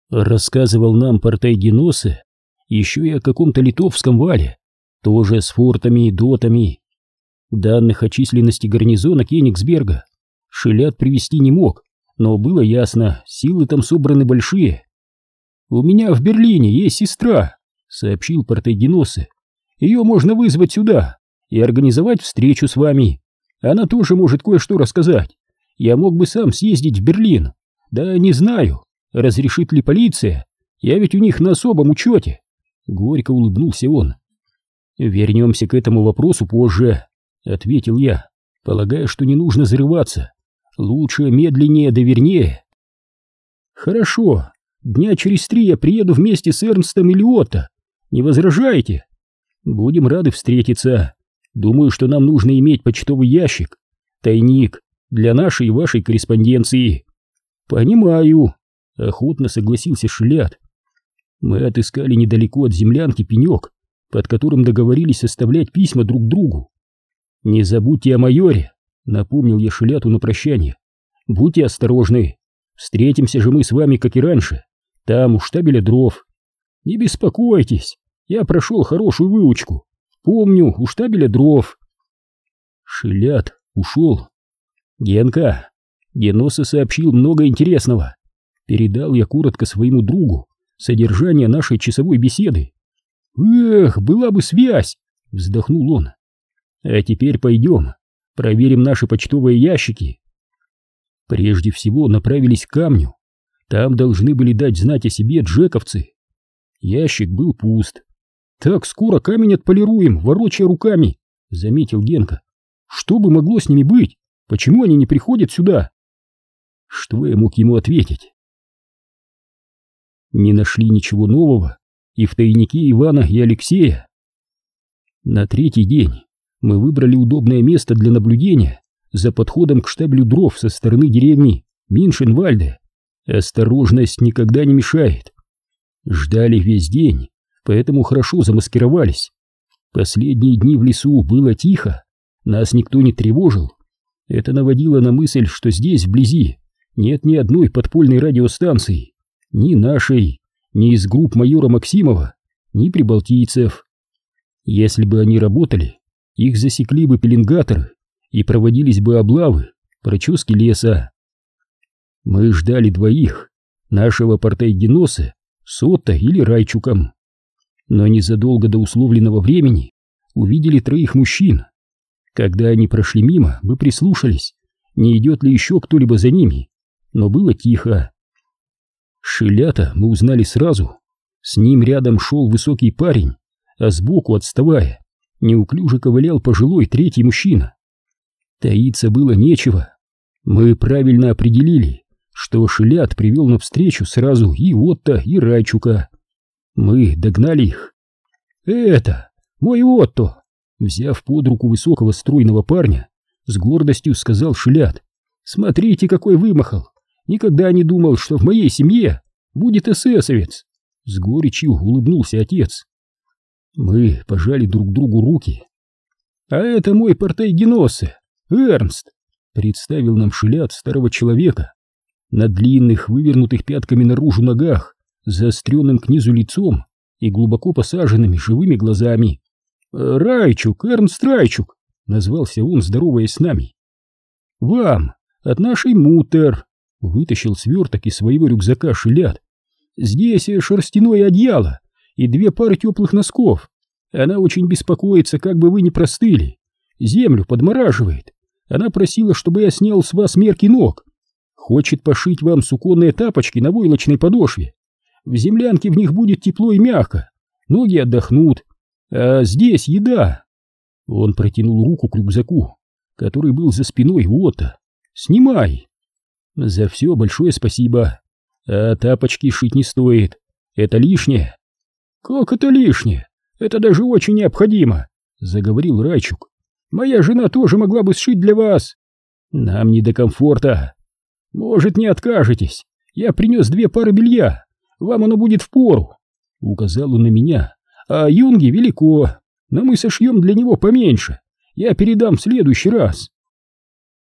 Рассказывал нам портай Геносе еще и о каком-то литовском вале, тоже с фортами и дотами. Данных о численности гарнизона Кенигсберга Шилят привести не мог, но было ясно, силы там собраны большие. «У меня в Берлине есть сестра», — сообщил портай Геносе. «Ее можно вызвать сюда и организовать встречу с вами. Она тоже может кое-что рассказать. Я мог бы сам съездить в Берлин. Да не знаю, разрешит ли полиция. Я ведь у них на особом учете». Горько улыбнулся он. «Вернемся к этому вопросу позже», — ответил я, полагая, что не нужно зарываться. Лучше медленнее да вернее. «Хорошо, дня через 3 я приеду вместе с Эрнстом или Отто. Не возражаете? Будем рады встретиться. Думаю, что нам нужно иметь почтовый ящик, тайник для нашей и вашей корреспонденции». «Понимаю», — охотно согласился Шилят. Мы отыскали недалеко от землянки пенек, под которым договорились оставлять письма друг другу. «Не забудьте о майоре», — напомнил я Шиляту на прощание. «Будьте осторожны. Встретимся же мы с вами, как и раньше, там, у штабеля дров. Не беспокойтесь, я прошел хорошую выучку. Помню, у штабеля дров». Шилят ушел. «Генка, Геносе сообщил много интересного». Передал я коротко своему другу содержание нашей часовой беседы. «Эх, была бы связь!» — вздохнул он. «А теперь пойдем, проверим наши почтовые ящики». Прежде всего направились к камню. Там должны были дать знать о себе джековцы. Ящик был пуст. «Так скоро камень отполируем, ворочая руками», — заметил Генка. «Что бы могло с ними быть? Почему они не приходят сюда?» Что я мог ему ответить? Не нашли ничего нового и в тайнике Ивана и Алексея. На 3-й день мы выбрали удобное место для наблюдения за подходом к штабелю дров со стороны деревни Миншенвальде. Осторожность никогда не мешает. Ждали весь день, поэтому хорошо замаскировались. Последние дни в лесу было тихо, нас никто не тревожил. Это наводило на мысль, что здесь, вблизи, нет ни одной подпольной радиостанции, ни нашей, ни из групп майора Максимова, ни прибалтийцев. Если бы они работали, их засекли бы пеленгаторы и проводились бы облавы, прочески леса. Мы ждали двоих, нашего портай Геносе с Отто или Райчуком. Но незадолго до условленного времени увидели 3 мужчин. Когда они прошли мимо, мы прислушались, не идет ли еще кто-либо за ними, но было тихо. Шилята мы узнали сразу. С ним рядом шел высокий парень, а сбоку, отставая, неуклюже ковылял пожилой 3-й мужчина. Таиться было нечего. Мы правильно определили, что Шилят привел навстречу сразу и Отто, и Райчука. Мы догнали их. «Это мой Отто!» Взяв под руку высокого стройного парня, с гордостью сказал Шилят. «Смотрите, какой вымахал! Никогда не думал, что в моей семье будет эсэсовец!» С горечью улыбнулся отец. Мы пожали друг другу руки. «А это мой портай Геносе, Эрнст!» Представил нам Шилят старого человека. На длинных, вывернутых пятками наружу ногах, заостренным к низу лицом и глубоко посаженными живыми глазами. «Райчук, Эрнст Райчук!» — назвался он, здороваясь с нами. «Вам, от нашей Мутер!» — вытащил сверток из своего рюкзака Шилят. «Здесь шерстяное одеяло и 2 пары теплых носков. Она очень беспокоится, как бы вы не простыли. Землю подмораживает. Она просила, чтобы я снял с вас мерки ног. Хочет пошить вам суконные тапочки на войлочной подошве. В землянке в них будет тепло и мягко. Ноги отдохнут. А здесь еда». Он протянул руку к рюкзаку, который был за спиной у Отто. «Снимай!» «За все большое спасибо. А тапочки шить не стоит. Это лишнее». «Как это лишнее? Это даже очень необходимо», — заговорил Райчук. «Моя жена тоже могла бы сшить для вас». «Нам не до комфорта». «Может, не откажетесь? Я принес 2 пары белья. Вам оно будет впору», — указал он на меня. «А юнге велико, но мы сошьем для него поменьше. Я передам в следующий раз».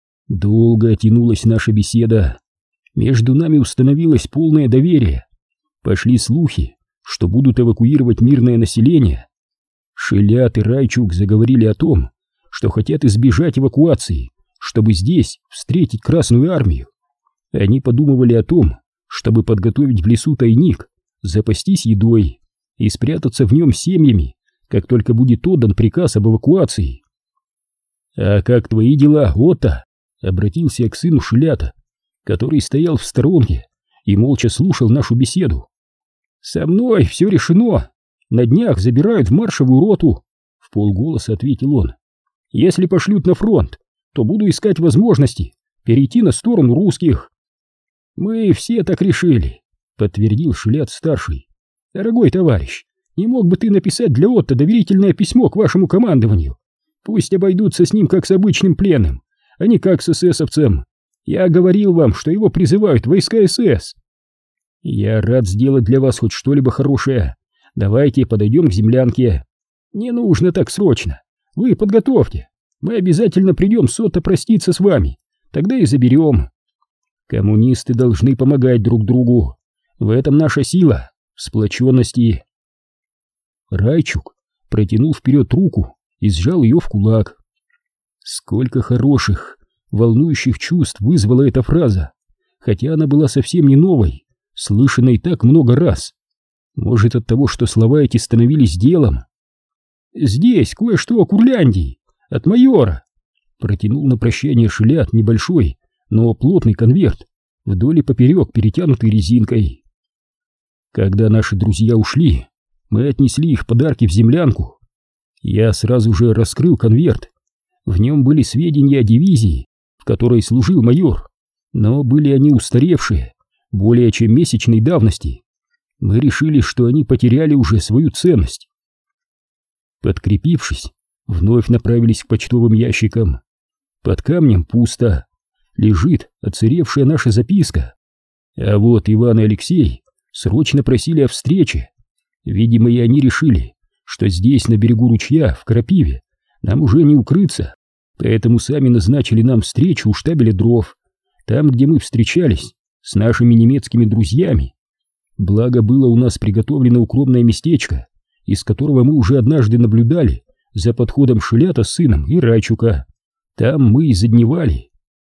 Долго тянулась наша беседа. Между нами установилось полное доверие. Пошли слухи, что будут эвакуировать мирное население. Шилят и Райчук заговорили о том, что хотят избежать эвакуации, чтобы здесь встретить Красную армию. Они подумывали о том, чтобы подготовить в лесу тайник, запастись едой и спрятаться в нем семьями, как только будет отдан приказ об эвакуации. «А как твои дела, Отто?» — обратился я к сыну Шилята, который стоял в сторонке и молча слушал нашу беседу. «Со мной все решено. На днях забирают в маршевую роту», — вполголоса ответил он. «Если пошлют на фронт, то буду искать возможности перейти на сторону русских». «Мы все так решили», — подтвердил Шилят-старший. «Дорогой товарищ, не мог бы ты написать для Отто доверительное письмо к вашему командованию? Пусть обойдутся с ним как с обычным пленным, а не как с эсэсовцем. Я говорил вам, что его призывают войска СС». «Я рад сделать для вас хоть что-либо хорошее. Давайте подойдем к землянке». «Не нужно так срочно. Вы подготовьте. Мы обязательно придем с Отто проститься с вами. Тогда и заберем». «Коммунисты должны помогать друг другу. В этом наша сила, в сплоченности». Райчук протянул вперед руку и сжал ее в кулак. Сколько хороших, волнующих чувств вызвала эта фраза, хотя она была совсем не новой, слышанной так много раз. Может, от того, что слова эти становились делом? «Здесь кое-что о Курляндии, от майора», — протянул на прощание Шилят небольшой, но плотный конверт, вдоль и поперек перетянутый резинкой. Когда наши друзья ушли, мы отнесли их подарки в землянку. Я сразу же раскрыл конверт. В нем были сведения о дивизии, в которой служил майор, но были они устаревшие, более чем месячной давности. Мы решили, что они потеряли уже свою ценность. Подкрепившись, вновь направились к почтовым ящикам. Под камнем пусто. Лежит отсыревшая наша записка. А вот Иван и Алексей срочно просили о встрече. Видимо, и они решили, что здесь, на берегу ручья, в Крапиве, нам уже не укрыться, поэтому сами назначили нам встречу у штабеля дров, там, где мы встречались с нашими немецкими друзьями. Благо, было у нас приготовлено укромное местечко, из которого мы уже однажды наблюдали за подходом Шилята с сыном и Райчука. Там мы и задневали.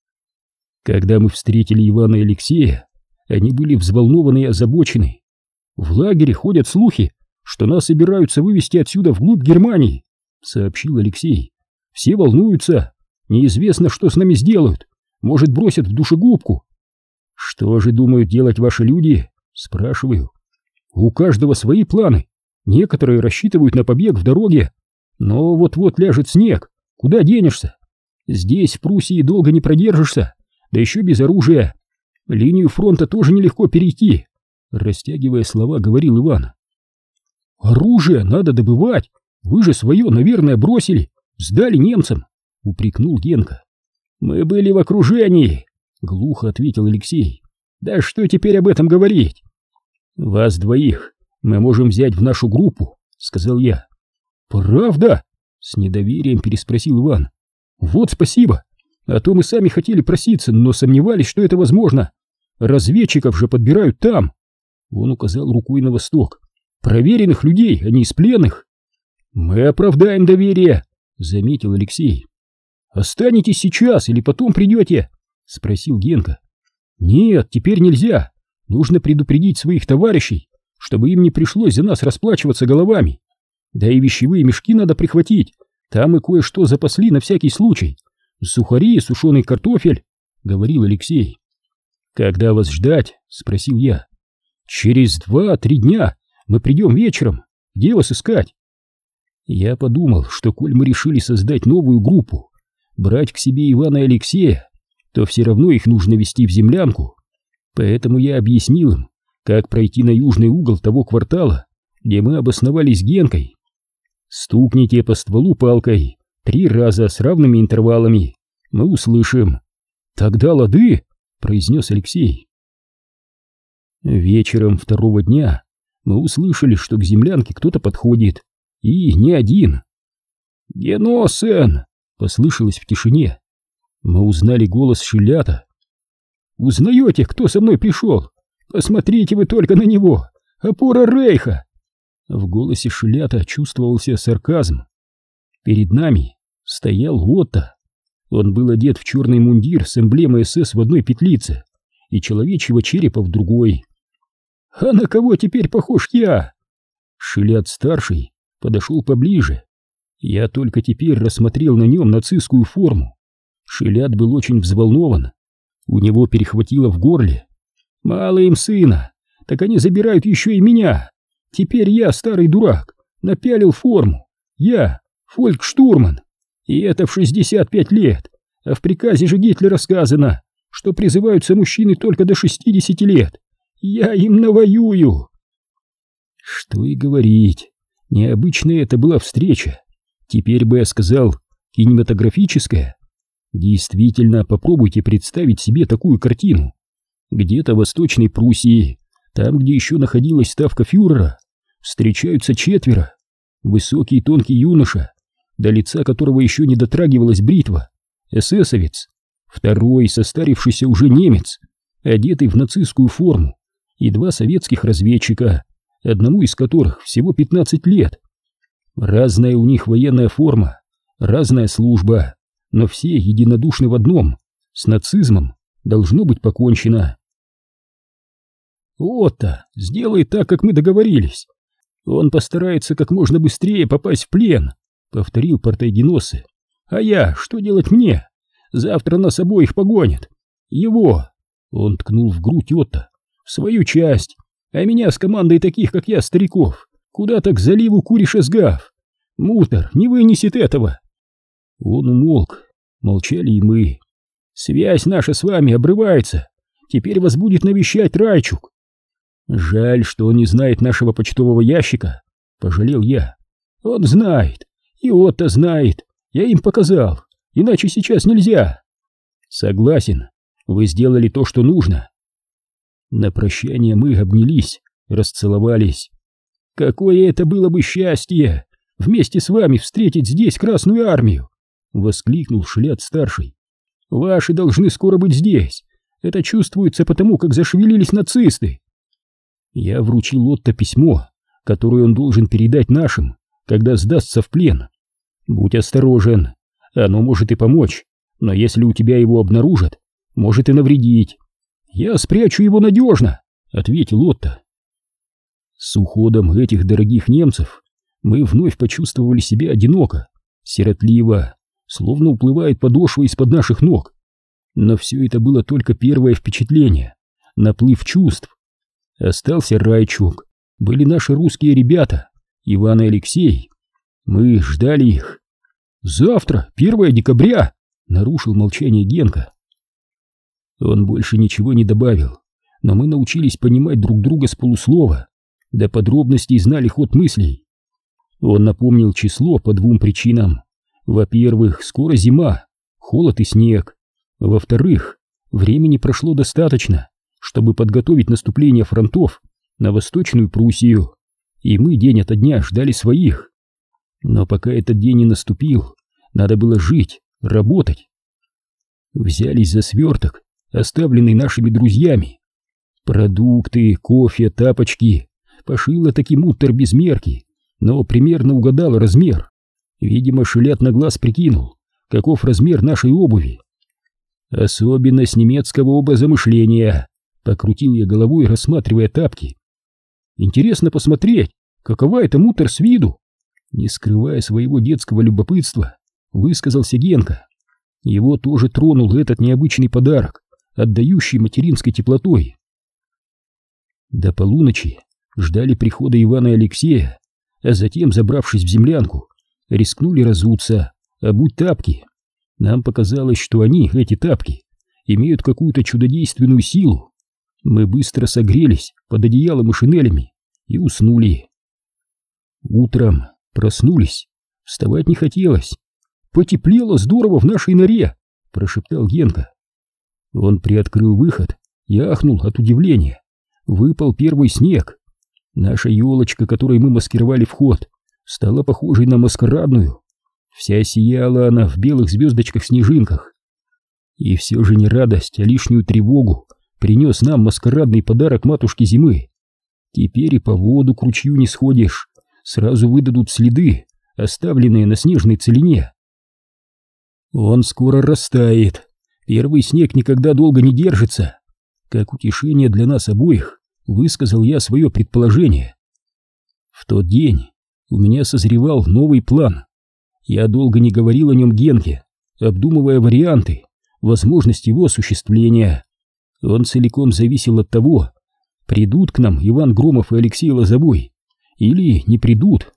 Когда мы встретили Ивана и Алексея, они были взволнованы и озабочены. «В лагере ходят слухи, что нас собираются вывести отсюда вглубь Германии», — сообщил Алексей. «Все волнуются. Неизвестно, что с нами сделают. Может, бросят в душегубку». «Что же думают делать ваши люди?» — спрашиваю. «У каждого свои планы. Некоторые рассчитывают на побег в дороге. Но вот-вот ляжет снег. Куда денешься? Здесь, в Пруссии, долго не продержишься, да еще без оружия. Линию фронта тоже нелегко перейти», — растягивая слова, говорил Иван. «Оружие надо добывать. Вы же свое, наверное, бросили, сдали немцам», — упрекнул Генка. «Мы были в окружении», — глухо ответил Алексей. «Да что теперь об этом говорить?» «Вас двоих мы можем взять в нашу группу», — сказал я. «Правда?» — с недоверием переспросил Иван. «Вот спасибо. А то мы сами хотели проситься, но сомневались, что это возможно. Разведчиков же подбирают там». Он указал рукой на восток. «Проверенных людей, а не из пленных». «Мы оправдаем доверие», — заметил Алексей. «Останетесь сейчас или потом придете?» — спросил Генка. «Нет, теперь нельзя. Нужно предупредить своих товарищей, чтобы им не пришлось за нас расплачиваться головами. Да и вещевые мешки надо прихватить. Там мы кое-что запасли на всякий случай. Сухари, сушеный картофель», — говорил Алексей. «Когда вас ждать?» — спросил я. «Через 2-3 дня. Мы придем вечером. Где вас искать?» Я подумал, что коль мы решили создать новую группу, брать к себе Ивана и Алексея, то все равно их нужно вести в землянку. Поэтому я объяснил им, как пройти на южный угол того квартала, где мы обосновались с Генкой. «Стукните по стволу палкой 3 раза с равными интервалами. Мы услышим». «Тогда лады», — произнес Алексей. Вечером второго дня мы услышали, что к землянке кто-то подходит. И не один. «Геносен!» — послышалось в тишине. Мы узнали голос Шилята. «Узнаете, кто со мной пришел? Посмотрите вы только на него! опора Рейха!» В голосе Шилята чувствовался сарказм. Перед нами стоял Отто. Он был одет в черный мундир с эмблемой СС в одной петлице и человечьего черепа в другой. «А на кого теперь похож я?» Шилят-старший подошел поближе. Я только теперь рассмотрел на нем нацистскую форму. Шилят был очень взволнован. У него перехватило в горле. «Мало им сына, так они забирают еще и меня. Теперь я, старый дурак, напялил форму. Я, фолькштурман. И это в 65 лет. А в приказе же Гитлера сказано, что призываются мужчины только до 60 лет. Я им навоюю!» Что и говорить, необычная это была встреча. Теперь бы я сказал, кинематографическая. Действительно, попробуйте представить себе такую картину. Где-то в Восточной Пруссии, там, где еще находилась ставка фюрера, встречаются четверо. Высокий тонкий юноша, до лица которого еще не дотрагивалась бритва, эсэсовец. Второй, состарившийся уже немец, одетый в нацистскую форму, и два советских разведчика, одному из которых всего 15 лет. Разная у них военная форма, разная служба, но все единодушны в одном: с нацизмом должно быть покончено. «Отто сделает так, как мы договорились. Он постарается как можно быстрее попасть в плен», — повторил Портайгеноссе. «А я, что делать мне? Завтра нас обоих погонят. Его», — он ткнул в грудь Отто, — «в свою часть, а меня с командой таких, как я, стариков, куда-то к заливу Куриш-Эсгав. Мутер не вынесет этого». Он умолк, молчали и мы. «Связь наша с вами обрывается. Теперь вас будет навещать Райчук». «Жаль, что он не знает нашего почтового ящика», — пожалел я. «Он знает, и Отто знает. Я им показал, иначе сейчас нельзя». «Согласен, вы сделали то, что нужно». На прощание мы обнялись, расцеловались. «Какое это было бы счастье вместе с вами встретить здесь Красную Армию!» — воскликнул Шилят-старший. «Ваши должны скоро быть здесь. Это чувствуется потому, как зашевелились нацисты». Я вручил Отто письмо, которое он должен передать нашим, когда сдастся в плен. «Будь осторожен, оно может и помочь, но если у тебя его обнаружат, может и навредить». «Я спрячу его надежно», — ответил Отто. С уходом этих дорогих немцев мы вновь почувствовали себя одиноко, сиротливо, словно уплывает подошва из-под наших ног. Но все это было только первое впечатление, наплыв чувств. Остался Райчук, были наши русские ребята, Иван и Алексей. Мы ждали их. «Завтра, 1 декабря», — нарушил молчание Генка. Он больше ничего не добавил, но мы научились понимать друг друга с полуслова, до подробностей знали ход мыслей. Он напомнил число по двум причинам. Во-первых, скоро зима, холод и снег. Во-вторых, времени прошло достаточно, чтобы подготовить наступление фронтов на Восточную Пруссию, и мы день ото дня ждали своих. Но пока этот день не наступил, надо было жить, работать. Взялись за сверток, оставленный нашими друзьями. Продукты, кофе, тапочки. Пошила таки Муттер без мерки, но примерно угадал размер. Видимо, Шилят на глаз прикинул, каков размер нашей обуви. «Особенность немецкого образа мышления», — покрутил я головой, рассматривая тапки. «Интересно посмотреть, какова эта Муттер с виду?» Не скрывая своего детского любопытства, высказался Генка. Его тоже тронул этот необычный подарок, отдающий материнской теплотой. До полуночи ждали прихода Ивана и Алексея, а затем, забравшись в землянку, рискнули разуться, обуть тапки. Нам показалось, что они, эти тапки, имеют какую-то чудодейственную силу. Мы быстро согрелись под одеялом и шинелями и уснули. Утром проснулись, вставать не хотелось. «Потеплело здорово в нашей норе», — прошептал Генка. Он приоткрыл выход и ахнул от удивления. Выпал первый снег. Наша елочка, которой мы маскировали вход, стала похожей на маскарадную. Вся сияла она в белых звездочках-снежинках. И все же не радость, а лишнюю тревогу принес нам маскарадный подарок матушки зимы. Теперь и по воду к ручью не сходишь, сразу выдадут следы, оставленные на снежной целине. Он скоро растает, первый снег никогда долго не держится. Как утешение для нас обоих высказал я свое предположение. В тот день у меня созревал новый план. Я долго не говорил о нем Генке, обдумывая варианты, возможность его осуществления. Он целиком зависел от того, придут к нам Иван Громов и Алексей Лозовой или не придут.